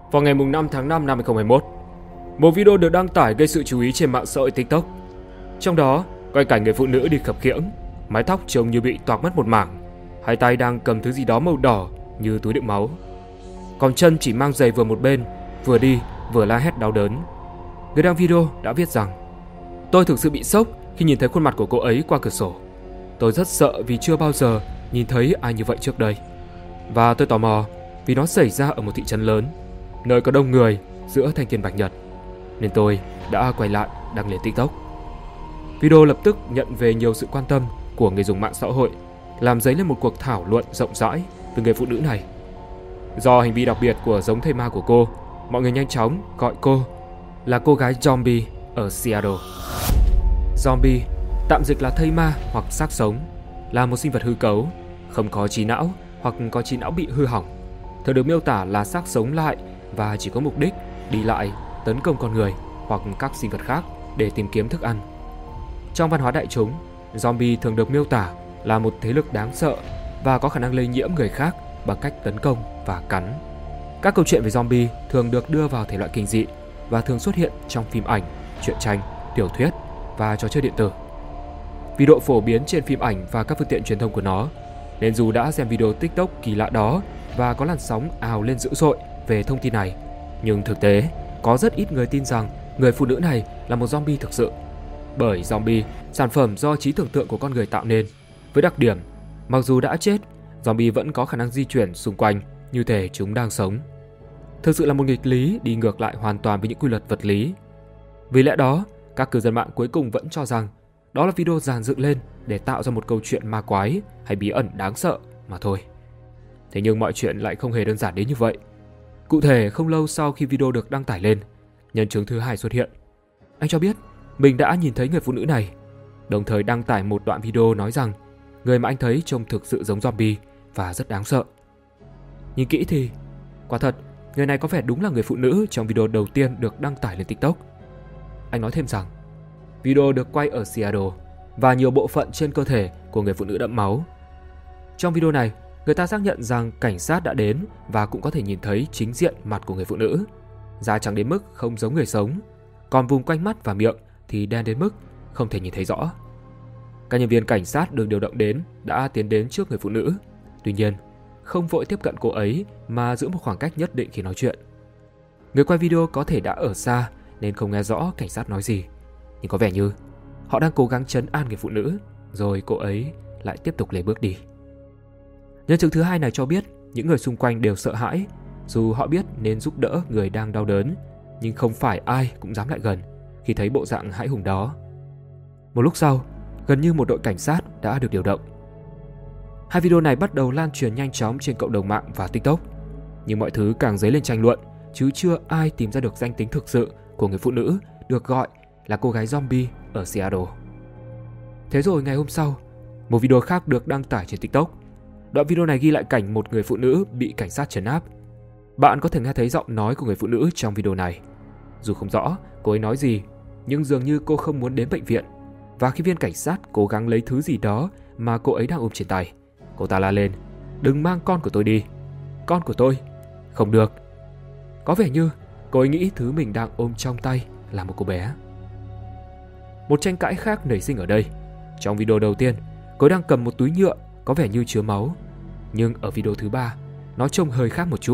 Vào ngày 5 tháng 5 năm 2021, một video được đăng tải gây sự chú ý trên mạng xã hội TikTok. Trong đó, quay cảnh người phụ nữ đi khập khiễng, mái tóc trông như bị toạc mất một mảng, hai tay đang cầm thứ gì đó màu đỏ như túi đựng máu. Còn chân chỉ mang giày vừa một bên, vừa đi vừa la hét đau đớn. Người đăng video đã viết rằng: "Tôi thực sự bị sốc khi nhìn thấy khuôn mặt của cô ấy qua cửa sổ. Tôi rất sợ vì chưa bao giờ nhìn thấy ai như vậy trước đây. Và tôi tò mò vì nó xảy ra ở một thị trấn lớn, nơi có đông người giữa thanh thiên bạch nhật, nên tôi đã quay lại đăng lên TikTok." Video lập tức nhận về nhiều sự quan tâm của người dùng mạng xã hội, làm dấy lên một cuộc thảo luận rộng rãi về người phụ nữ này. Do hành vi đặc biệt của giống thây ma của cô, mọi người nhanh chóng gọi cô là cô gái zombie ở Seattle. Zombie, tạm dịch là thây ma hoặc xác sống, là một sinh vật hư cấu, không có trí não hoặc có trí não bị hư hỏng, thường được miêu tả là xác sống lại và chỉ có mục đích đi lại, tấn công con người hoặc các sinh vật khác để tìm kiếm thức ăn. Trong văn hóa đại chúng, zombie thường được miêu tả là một thế lực đáng sợ và có khả năng lây nhiễm người khác bằng cách tấn công và cắn. Các câu chuyện về zombie thường được đưa vào thể loại kinh dị và thường xuất hiện trong phim ảnh, truyện tranh, tiểu thuyết và trò chơi điện tử. Vì độ phổ biến trên phim ảnh và các phương tiện truyền thông của nó, nên dù đã xem video TikTok kỳ lạ đó và có làn sóng ào lên dữ dội về thông tin này, nhưng thực tế có rất ít người tin rằng người phụ nữ này là một zombie thực sự. Bởi zombie, sản phẩm do trí tưởng tượng của con người tạo nên, với đặc điểm mặc dù đã chết, zombie vẫn có khả năng di chuyển xung quanh như thể chúng đang sống. Thực sự là một nghịch lý đi ngược lại hoàn toàn với những quy luật vật lý. Vì lẽ đó, các cư dân mạng cuối cùng vẫn cho rằng đó là video dàn dựng lên để tạo ra một câu chuyện ma quái hay bí ẩn đáng sợ mà thôi. Thế nhưng mọi chuyện lại không hề đơn giản đến như vậy. Cụ thể, không lâu sau khi video được đăng tải lên, nhân chứng thứ hai xuất hiện. Anh cho biết mình đã nhìn thấy người phụ nữ này, đồng thời đăng tải một đoạn video nói rằng người mà anh thấy trông thực sự giống zombie và rất đáng sợ. Nhìn kỹ thì, quả thật, người này có vẻ đúng là người phụ nữ trong video đầu tiên được đăng tải lên TikTok. Anh nói thêm rằng, video được quay ở Seattle và nhiều bộ phận trên cơ thể của người phụ nữ đẫm máu. Trong video này, người ta xác nhận rằng cảnh sát đã đến và cũng có thể nhìn thấy chính diện mặt của người phụ nữ. Da trắng đến mức không giống người sống, còn vùng quanh mắt và miệng thì đen đến mức không thể nhìn thấy rõ. Các nhân viên cảnh sát được điều động đến đã tiến đến trước người phụ nữ. Tuy nhiên, không vội tiếp cận cô ấy mà giữ một khoảng cách nhất định khi nói chuyện. Người quay video có thể đã ở xa nên không nghe rõ cảnh sát nói gì, nhưng có vẻ như họ đang cố gắng trấn an người phụ nữ, rồi cô ấy lại tiếp tục lê bước đi. Nhân chứng thứ hai này cho biết những người xung quanh đều sợ hãi, dù họ biết nên giúp đỡ người đang đau đớn, nhưng không phải ai cũng dám lại gần khi thấy bộ dạng hãi hùng đó. Một lúc sau, gần như một đội cảnh sát đã được điều động. Hai video này bắt đầu lan truyền nhanh chóng trên cộng đồng mạng và TikTok, nhưng mọi thứ càng dấy lên tranh luận, chứ chưa ai tìm ra được danh tính thực sự của người phụ nữ được gọi là cô gái zombie ở Seattle. Thế rồi ngày hôm sau, một video khác được đăng tải trên TikTok. Đoạn video này ghi lại cảnh một người phụ nữ bị cảnh sát trấn áp. Bạn có thể nghe thấy giọng nói của người phụ nữ trong video này. Dù không rõ cô ấy nói gì, nhưng dường như cô không muốn đến bệnh viện. Và khi viên cảnh sát cố gắng lấy thứ gì đó mà cô ấy đang ôm trên tay, cô ta la lên: "Đừng mang con của tôi đi. Con của tôi. Không được." Có vẻ như cô ấy nghĩ thứ mình đang ôm trong tay là một cô bé. Một tranh cãi khác nảy sinh ở đây. Trong video đầu tiên, cô ấy đang cầm một túi nhựa có vẻ như chứa máu. Nhưng ở video thứ ba, nó trông hơi khác một chút.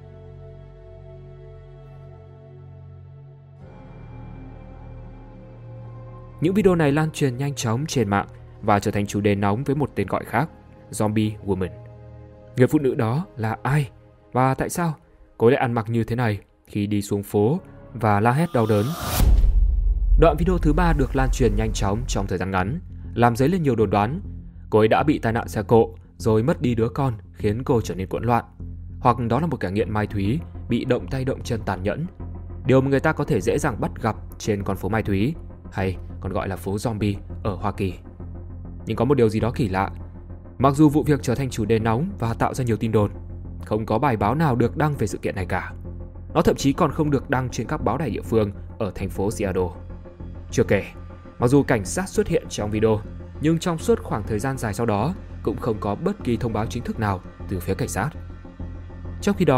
Những video này lan truyền nhanh chóng trên mạng và trở thành chủ đề nóng với một tên gọi khác, Zombie Woman. Người phụ nữ đó là ai? Và tại sao cô ấy lại ăn mặc như thế này khi đi xuống phố và la hét đau đớn? Đoạn video thứ ba được lan truyền nhanh chóng trong thời gian ngắn, làm dấy lên nhiều đồn đoán. Cô ấy đã bị tai nạn xe cộ rồi mất đi đứa con khiến cô trở nên cuộn loạn. Hoặc đó là một kẻ nghiện ma túy bị động tay động chân tàn nhẫn. Điều mà người ta có thể dễ dàng bắt gặp trên con phố ma túy, hay còn gọi là phố zombie ở Hoa Kỳ. Nhưng có một điều gì đó kỳ lạ. Mặc dù vụ việc trở thành chủ đề nóng và tạo ra nhiều tin đồn, không có bài báo nào được đăng về sự kiện này cả. Nó thậm chí còn không được đăng trên các báo đài địa phương ở thành phố Seattle. Chưa kể, mặc dù cảnh sát xuất hiện trong video, nhưng trong suốt khoảng thời gian dài sau đó cũng không có bất kỳ thông báo chính thức nào từ phía cảnh sát. Trong khi đó,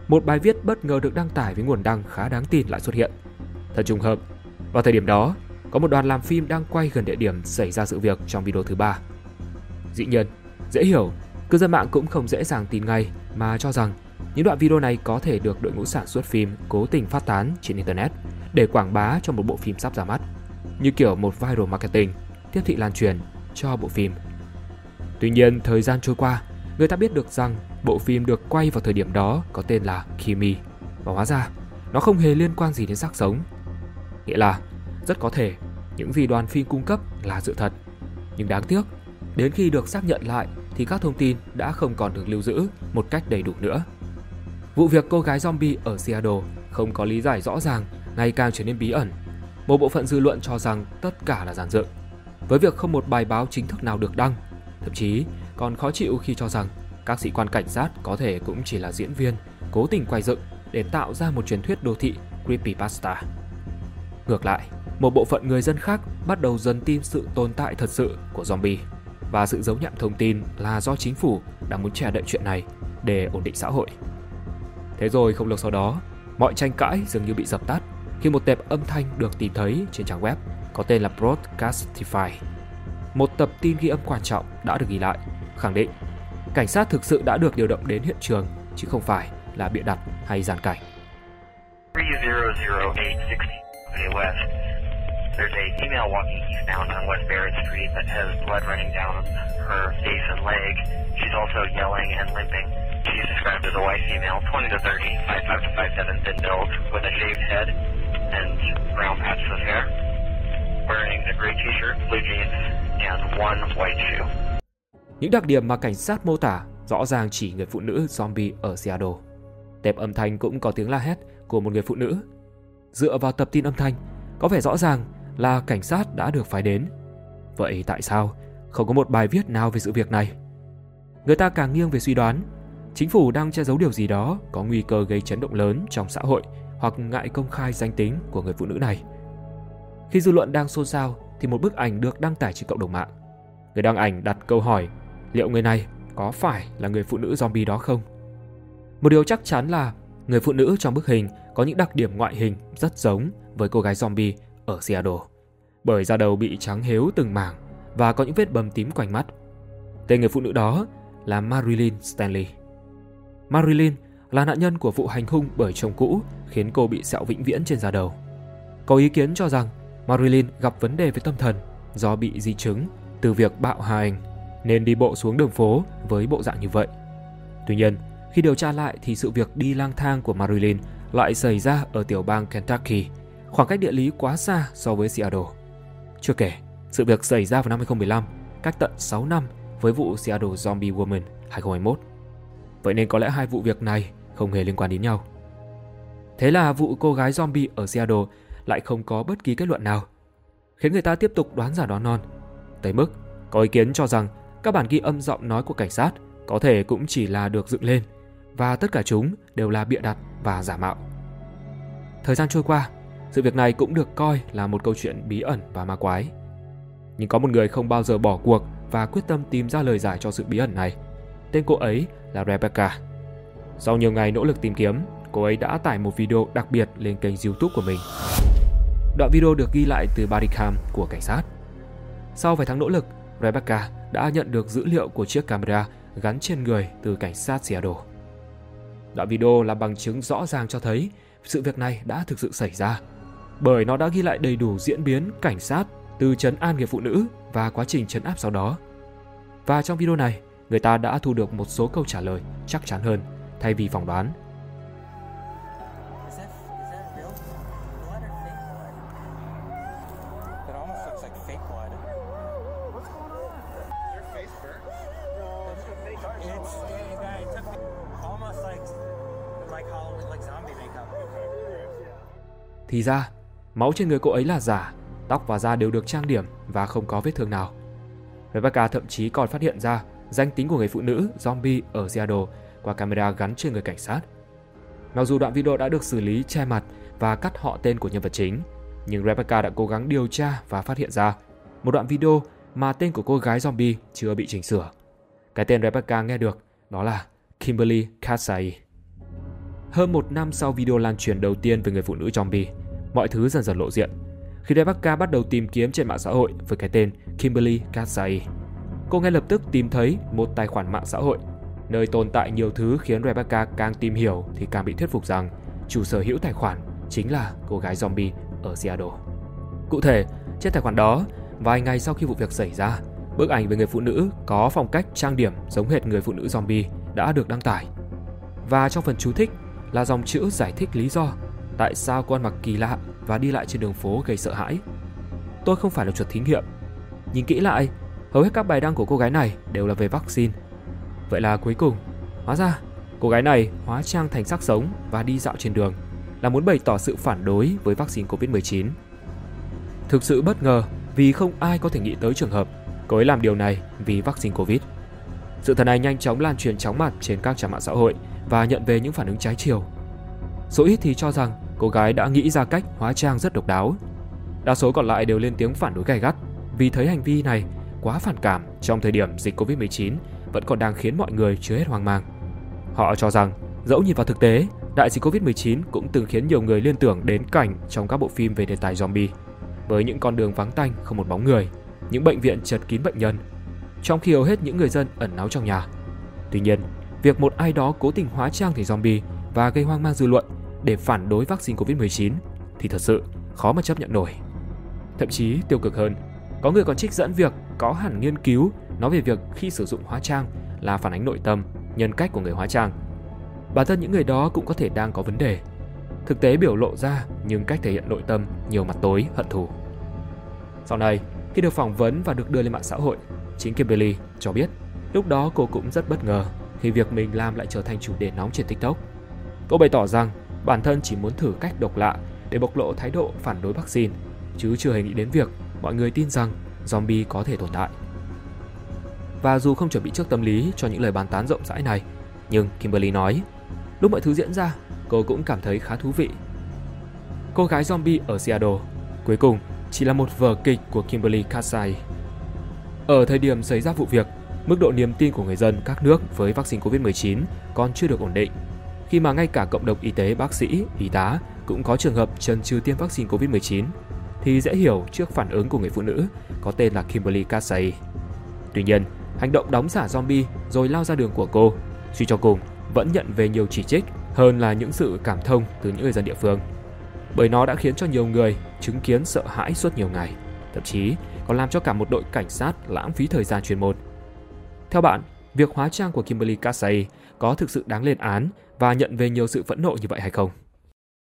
một bài viết bất ngờ được đăng tải với nguồn đăng khá đáng tin lại xuất hiện. Thật trùng hợp, vào thời điểm đó, có một đoàn làm phim đang quay gần địa điểm xảy ra sự việc trong video thứ 3. Dĩ nhiên, dễ hiểu, cư dân mạng cũng không dễ dàng tin ngay mà cho rằng những đoạn video này có thể được đội ngũ sản xuất phim cố tình phát tán trên Internet để quảng bá cho một bộ phim sắp ra mắt, như kiểu một viral marketing, tiếp thị lan truyền cho bộ phim. Tuy nhiên, thời gian trôi qua, người ta biết được rằng bộ phim được quay vào thời điểm đó có tên là Kimi, và hóa ra nó không hề liên quan gì đến xác sống. Nghĩa là, rất có thể những gì đoàn phim cung cấp là sự thật, nhưng đáng tiếc, đến khi được xác nhận lại thì các thông tin đã không còn được lưu giữ một cách đầy đủ nữa. Vụ việc cô gái zombie ở Seattle không có lý giải rõ ràng ngày càng trở nên bí ẩn. Một bộ phận dư luận cho rằng tất cả là dàn dựng, với việc không một bài báo chính thức nào được đăng, thậm chí còn khó chịu khi cho rằng các sĩ quan cảnh sát có thể cũng chỉ là diễn viên cố tình quay dựng để tạo ra một truyền thuyết đô thị creepypasta. Ngược lại, một bộ phận người dân khác bắt đầu dần tin sự tồn tại thật sự của zombie và sự giấu nhẹm thông tin là do chính phủ đang muốn che đậy chuyện này để ổn định xã hội. Thế rồi không lâu sau đó, mọi tranh cãi dường như bị dập tắt khi một tệp âm thanh được tìm thấy trên trang web có tên là Broadcastify. Một tập tin ghi âm quan trọng đã được ghi lại, khẳng định cảnh sát thực sự đã được điều động đến hiện trường chứ không phải là bịa đặt hay giàn cảnh. 300860 West. There's a female walking eastbound on West Barrett Street that has blood running down her face and leg. She's also yelling and limping. She's described as a white female, 20 to 30, 5'5 to 5'7", thin build, with a shaved head and brown patches of hair, wearing a gray t-shirt, blue jeans, and one white shoe. Những đặc điểm mà cảnh sát mô tả rõ ràng chỉ người phụ nữ zombie ở Seattle. Tệp âm thanh cũng có tiếng la hét của một người phụ nữ. Dựa vào tập tin âm thanh, có vẻ rõ ràng là cảnh sát đã được phái đến. Vậy tại sao không có một bài viết nào về sự việc này? Người ta càng nghiêng về suy đoán chính phủ đang che giấu điều gì đó có nguy cơ gây chấn động lớn trong xã hội hoặc ngại công khai danh tính của người phụ nữ này. Khi dư luận đang xôn xao thì một bức ảnh được đăng tải trên cộng đồng mạng. Người đăng ảnh đặt câu hỏi liệu người này có phải là người phụ nữ zombie đó không? Một điều chắc chắn là người phụ nữ trong bức hình có những đặc điểm ngoại hình rất giống với cô gái zombie ở Seattle, bởi da đầu bị trắng hếu từng mảng và có những vết bầm tím quanh mắt. Tên người phụ nữ đó là Marilyn Stanley. Marilyn là nạn nhân của vụ hành hung bởi chồng cũ khiến cô bị sẹo vĩnh viễn trên da đầu. Có ý kiến cho rằng Marilyn gặp vấn đề về tâm thần do bị di chứng từ việc bạo hành nên đi bộ xuống đường phố với bộ dạng như vậy. Tuy nhiên, khi điều tra lại thì sự việc đi lang thang của Marilyn lại xảy ra ở tiểu bang Kentucky, khoảng cách địa lý quá xa so với Seattle. Chưa kể, sự việc xảy ra vào năm 2015, cách tận 6 năm với vụ Seattle Zombie Woman 2021. Vậy nên có lẽ hai vụ việc này không hề liên quan đến nhau. Thế là vụ cô gái zombie ở Seattle lại không có bất kỳ kết luận nào, khiến người ta tiếp tục đoán giả đoán non. Tới mức có ý kiến cho rằng các bản ghi âm giọng nói của cảnh sát có thể cũng chỉ là được dựng lên và tất cả chúng đều là bịa đặt và giả mạo. Thời gian trôi qua, sự việc này cũng được coi là một câu chuyện bí ẩn và ma quái. Nhưng có một người không bao giờ bỏ cuộc và quyết tâm tìm ra lời giải cho sự bí ẩn này. Tên cô ấy là Rebecca. Sau nhiều ngày nỗ lực tìm kiếm, cô ấy đã tải một video đặc biệt lên kênh YouTube của mình. Đoạn video được ghi lại từ bodycam của cảnh sát. Sau vài tháng nỗ lực, Rebecca đã nhận được dữ liệu của chiếc camera gắn trên người từ cảnh sát Seattle. Đoạn video là bằng chứng rõ ràng cho thấy sự việc này đã thực sự xảy ra, bởi nó đã ghi lại đầy đủ diễn biến cảnh sát từ trấn an người phụ nữ và quá trình trấn áp sau đó. Và trong video này, người ta đã thu được một số câu trả lời chắc chắn hơn thay vì phỏng đoán. Thì ra, máu trên người cô ấy là giả, tóc và da đều được trang điểm và không có vết thương nào. Rebecca thậm chí còn phát hiện ra danh tính của người phụ nữ zombie ở Seattle qua camera gắn trên người cảnh sát. Mặc dù đoạn video đã được xử lý che mặt và cắt họ tên của nhân vật chính, nhưng Rebecca đã cố gắng điều tra và phát hiện ra một đoạn video mà tên của cô gái zombie chưa bị chỉnh sửa. Cái tên Rebecca nghe được đó là Kimberly Casai. Hơn một năm sau video lan truyền đầu tiên về người phụ nữ zombie, mọi thứ dần dần lộ diện khi Rebecca bắt đầu tìm kiếm trên mạng xã hội với cái tên Kimberly Kasai. Cô ngay lập tức tìm thấy một tài khoản mạng xã hội nơi tồn tại nhiều thứ khiến Rebecca càng tìm hiểu thì càng bị thuyết phục rằng chủ sở hữu tài khoản chính là cô gái zombie ở Seattle. Cụ thể, trên tài khoản đó, vài ngày sau khi vụ việc xảy ra, bức ảnh về người phụ nữ có phong cách trang điểm giống hệt người phụ nữ zombie đã được đăng tải. Và trong phần chú thích là dòng chữ giải thích lý do tại sao cô ăn mặc kỳ lạ và đi lại trên đường phố gây sợ hãi. Tôi không phải là chuột thí nghiệm. Nhìn kỹ lại, hầu hết các bài đăng của cô gái này đều là về vaccine. Vậy là cuối cùng, hóa ra cô gái này hóa trang thành xác sống và đi dạo trên đường là muốn bày tỏ sự phản đối với vaccine Covid-19. Thực sự bất ngờ vì không ai có thể nghĩ tới trường hợp cô ấy làm điều này vì vaccine Covid. Sự thật này nhanh chóng lan truyền chóng mặt trên các trang mạng xã hội và nhận về những phản ứng trái chiều. Số ít thì cho rằng cô gái đã nghĩ ra cách hóa trang rất độc đáo. Đa số còn lại đều lên tiếng phản đối gay gắt vì thấy hành vi này quá phản cảm trong thời điểm dịch Covid-19 vẫn còn đang khiến mọi người chưa hết hoang mang. Họ cho rằng dẫu nhìn vào thực tế, đại dịch Covid-19 cũng từng khiến nhiều người liên tưởng đến cảnh trong các bộ phim về đề tài zombie, với những con đường vắng tanh không một bóng người, những bệnh viện chật kín bệnh nhân, trong khi hầu hết những người dân ẩn náu trong nhà. Tuy nhiên, việc một ai đó cố tình hóa trang thành zombie và gây hoang mang dư luận để phản đối vaccine Covid-19 thì thật sự khó mà chấp nhận nổi. Thậm chí tiêu cực hơn, có người còn trích dẫn việc có hẳn nghiên cứu nói về việc khi sử dụng hóa trang là phản ánh nội tâm, nhân cách của người hóa trang. Bản thân những người đó cũng có thể đang có vấn đề. Thực tế biểu lộ ra nhưng cách thể hiện nội tâm nhiều mặt tối, hận thù. Sau này, khi được phỏng vấn và được đưa lên mạng xã hội, chính Kimberly cho biết lúc đó cô cũng rất bất ngờ khi việc mình làm lại trở thành chủ đề nóng trên TikTok. Cô bày tỏ rằng bản thân chỉ muốn thử cách độc lạ để bộc lộ thái độ phản đối vaccine, chứ chưa hề nghĩ đến việc mọi người tin rằng zombie có thể tồn tại. Và dù không chuẩn bị trước tâm lý cho những lời bàn tán rộng rãi này, nhưng Kimberly nói, lúc mọi thứ diễn ra, cô cũng cảm thấy khá thú vị. Cô gái zombie ở Seattle cuối cùng chỉ là một vở kịch của Kimberly Kasai. Ở thời điểm xảy ra vụ việc, mức độ niềm tin của người dân các nước với vaccine Covid-19 còn chưa được ổn định, khi mà ngay cả cộng đồng y tế, bác sĩ, y tá cũng có trường hợp chần chừ tiêm vaccine Covid-19, thì dễ hiểu trước phản ứng của người phụ nữ có tên là Kimberly Kasai. Tuy nhiên, hành động đóng giả zombie rồi lao ra đường của cô, suy cho cùng, vẫn nhận về nhiều chỉ trích hơn là những sự cảm thông từ những người dân địa phương. Bởi nó đã khiến cho nhiều người chứng kiến sợ hãi suốt nhiều ngày, thậm chí còn làm cho cả một đội cảnh sát lãng phí thời gian chuyên môn. Theo bạn, việc hóa trang của Kimberly Kasai có thực sự đáng lên án và nhận về nhiều sự phẫn nộ như vậy hay không?